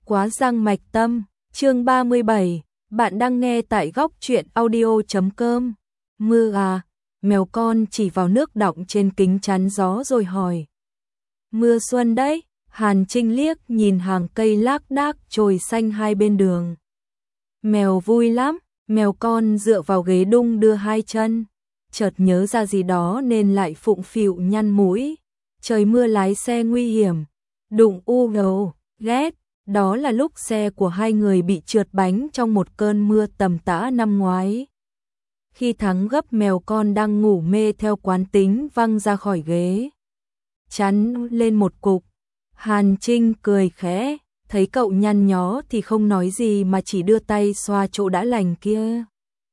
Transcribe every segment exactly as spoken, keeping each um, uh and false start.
Quá giang mạch tâm, chương ba mươi bảy, bạn đang nghe tại góc truyện audio chấm com. Mưa à, mèo con chỉ vào nước đọng trên kính chắn gió rồi hỏi. Mưa xuân đấy, Hàn Trinh liếc nhìn hàng cây lác đác chồi xanh hai bên đường. Mèo vui lắm, mèo con dựa vào ghế đung đưa hai chân, chợt nhớ ra gì đó nên lại phụng phịu nhăn mũi. Trời mưa lái xe nguy hiểm, đụng u gầu, ghét. Đó là lúc xe của hai người bị trượt bánh trong một cơn mưa tầm tã năm ngoái. Khi Thắng gấp mèo con đang ngủ mê theo quán tính văng ra khỏi ghế, chắn lên một cục. Hàn Trinh cười khẽ, thấy cậu nhăn nhó thì không nói gì mà chỉ đưa tay xoa chỗ đã lành kia.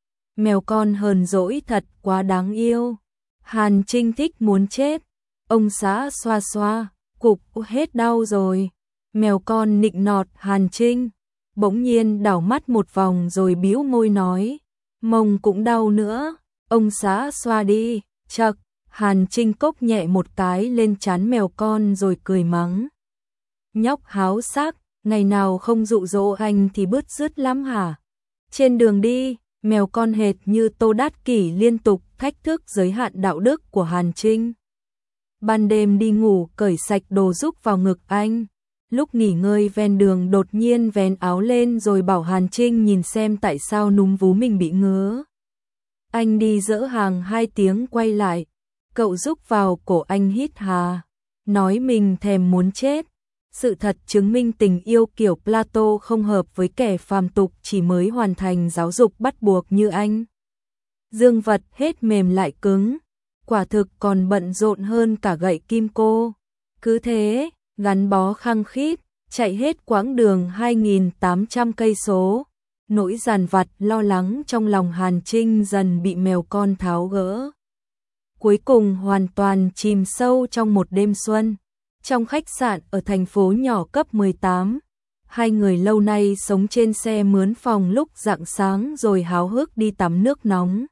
Mèo con hờn dỗi thật, quá đáng yêu. Hàn Trinh thích muốn chết. Ông xã xoa xoa, cục hết đau rồi. Mèo con nịnh nọt Hàn Trinh, bỗng nhiên đảo mắt một vòng rồi bĩu môi nói, mông cũng đau nữa, ông xã xoa đi. Chậc, Hàn Trinh cốc nhẹ một cái lên trán mèo con rồi cười mắng. Nhóc háo sắc, ngày nào không dụ dỗ anh thì bứt rứt lắm hả? Trên đường đi, mèo con hệt như Tô Đát Kỷ liên tục thách thức giới hạn đạo đức của Hàn Trinh. Ban đêm đi ngủ cởi sạch đồ rúc vào ngực anh. Lúc nghỉ ngơi ven đường đột nhiên vén áo lên rồi bảo Hàn Trinh nhìn xem tại sao núm vú mình bị ngứa. Anh đi dỡ hàng hai tiếng quay lại, cậu rúc vào cổ anh hít hà, nói mình thèm muốn chết. Sự thật chứng minh tình yêu kiểu Plato không hợp với kẻ phàm tục chỉ mới hoàn thành giáo dục bắt buộc như anh. Dương vật hết mềm lại cứng, quả thực còn bận rộn hơn cả gậy kim cô. Cứ thế gắn bó khăng khít, chạy hết quãng đường hai nghìn tám trăm cây số. Nỗi dằn vặt lo lắng trong lòng Hàn Trinh dần bị mèo con tháo gỡ. Cuối cùng hoàn toàn chìm sâu trong một đêm xuân. Trong khách sạn ở thành phố nhỏ cấp mười tám, hai người lâu nay sống trên xe mướn phòng lúc rạng sáng rồi háo hức đi tắm nước nóng.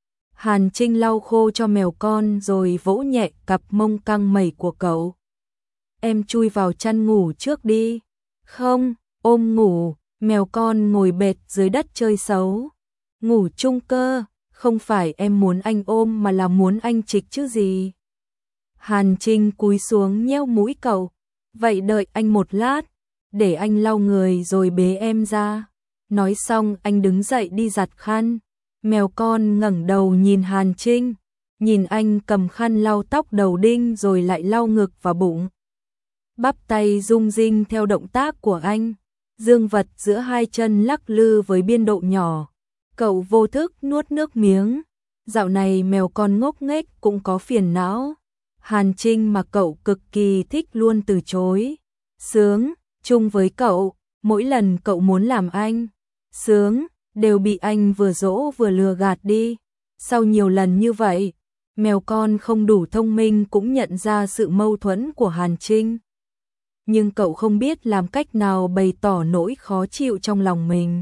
Hàn Trinh lau khô cho mèo con rồi vỗ nhẹ cặp mông căng mẩy của cậu. Em chui vào chăn ngủ trước đi. Không, ôm ngủ. Mèo con ngồi bệt dưới đất chơi xấu. Ngủ chung cơ, không phải em muốn anh ôm mà là muốn anh trịch chứ gì. Hàn Trinh cúi xuống nheo mũi cậu. Vậy đợi anh một lát, để anh lau người rồi bế em ra. Nói xong anh đứng dậy đi giặt khăn. Mèo con ngẩng đầu nhìn Hàn Trinh, nhìn anh cầm khăn lau tóc đầu đinh rồi lại lau ngực và bụng. Bắp tay rung rinh theo động tác của anh, dương vật giữa hai chân lắc lư với biên độ nhỏ. Cậu vô thức nuốt nước miếng. Dạo này mèo con ngốc nghếch cũng có phiền não. Hàn Trinh mà cậu cực kỳ thích luôn từ chối. Sướng, chung với cậu, mỗi lần cậu muốn làm anh sướng, đều bị anh vừa dỗ vừa lừa gạt đi. Sau nhiều lần như vậy, mèo con không đủ thông minh cũng nhận ra sự mâu thuẫn của Hàn Trinh. Nhưng cậu không biết làm cách nào bày tỏ nỗi khó chịu trong lòng mình.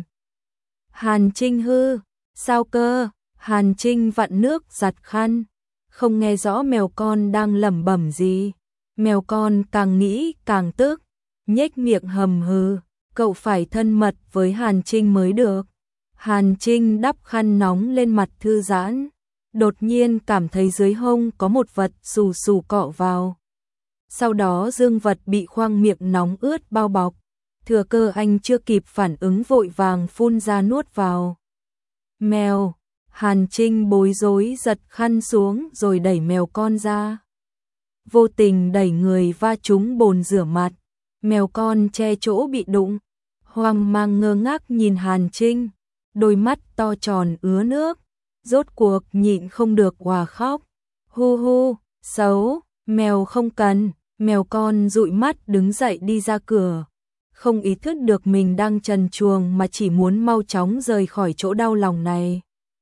Hàn Trinh hư, sao cơ? Hàn Trinh vặn nước giặt khăn, không nghe rõ mèo con đang lẩm bẩm gì. Mèo con càng nghĩ càng tức, nhếch miệng hầm hừ, cậu phải thân mật với Hàn Trinh mới được. Hàn Trinh đắp khăn nóng lên mặt thư giãn, đột nhiên cảm thấy dưới hông có một vật xù xù cọ vào. Sau đó dương vật bị khoang miệng nóng ướt bao bọc, thừa cơ anh chưa kịp phản ứng vội vàng phun ra nuốt vào. Mèo, Hàn Trinh bối rối giật khăn xuống rồi đẩy mèo con ra. Vô tình đẩy người va trúng bồn rửa mặt, mèo con che chỗ bị đụng, hoang mang ngơ ngác nhìn Hàn Trinh, đôi mắt to tròn ứa nước, rốt cuộc nhịn không được òa khóc. Hu hu, xấu, mèo không cần. Mèo con dụi mắt đứng dậy đi ra cửa, không ý thức được mình đang trần truồng mà chỉ muốn mau chóng rời khỏi chỗ đau lòng này.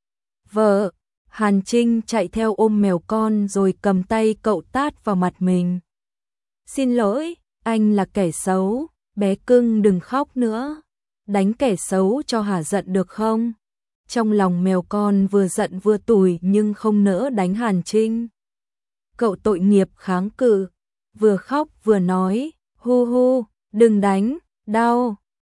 Vợ, Hàn Trinh chạy theo ôm mèo con rồi cầm tay cậu tát vào mặt mình. Xin lỗi, anh là kẻ xấu, bé cưng đừng khóc nữa. Đánh kẻ xấu cho hả giận được không? Trong lòng mèo con vừa giận vừa tủi nhưng không nỡ đánh Hàn Trinh. Cậu tội nghiệp kháng cự, vừa khóc vừa nói, hu hu, đừng đánh, đau.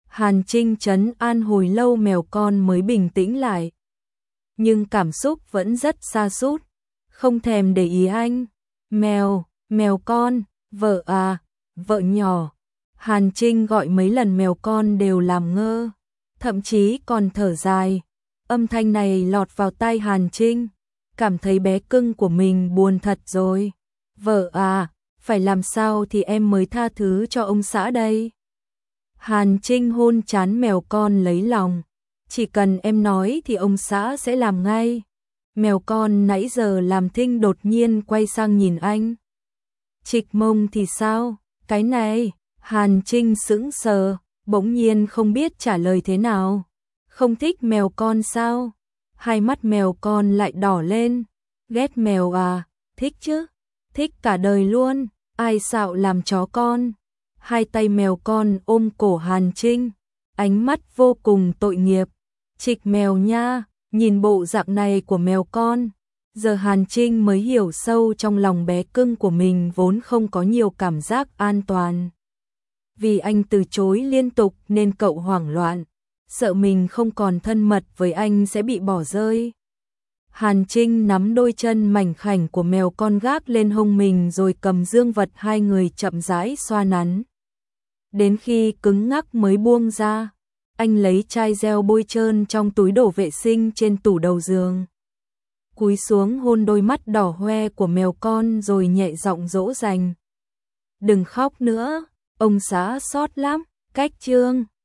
Hàn Trinh trấn an hồi lâu mèo con mới bình tĩnh lại. Nhưng cảm xúc vẫn rất sa sút, không thèm để ý anh. Mèo, mèo con, vợ à, vợ nhỏ. Hàn Trinh gọi mấy lần mèo con đều làm ngơ, thậm chí còn thở dài. Âm thanh này lọt vào tai Hàn Trinh, cảm thấy bé cưng của mình buồn thật rồi. Vợ à, phải làm sao thì em mới tha thứ cho ông xã đây? Hàn Trinh hôn trán mèo con lấy lòng. Chỉ cần em nói thì ông xã sẽ làm ngay. Mèo con nãy giờ làm thinh đột nhiên quay sang nhìn anh. Trịch mông thì sao? Cái này, Hàn Trinh sững sờ, bỗng nhiên không biết trả lời thế nào. Không thích mèo con sao? Hai mắt mèo con lại đỏ lên. Ghét mèo à? Thích chứ? Thích cả đời luôn, ai xạo làm chó con. Hai tay mèo con ôm cổ Hàn Trinh, ánh mắt vô cùng tội nghiệp. Trịch mèo nha, nhìn bộ dạng này của mèo con. Giờ Hàn Trinh mới hiểu sâu trong lòng bé cưng của mình vốn không có nhiều cảm giác an toàn. Vì anh từ chối liên tục nên cậu hoảng loạn, sợ mình không còn thân mật với anh sẽ bị bỏ rơi. Hàn Trinh nắm đôi chân mảnh khảnh của mèo con gác lên hông mình rồi cầm dương vật hai người chậm rãi xoa nắn. Đến khi cứng ngắc mới buông ra, anh lấy chai gel bôi trơn trong túi đổ vệ sinh trên tủ đầu giường. Cúi xuống hôn đôi mắt đỏ hoe của mèo con rồi nhẹ giọng dỗ dành. Đừng khóc nữa, ông xã xót lắm, cách chương.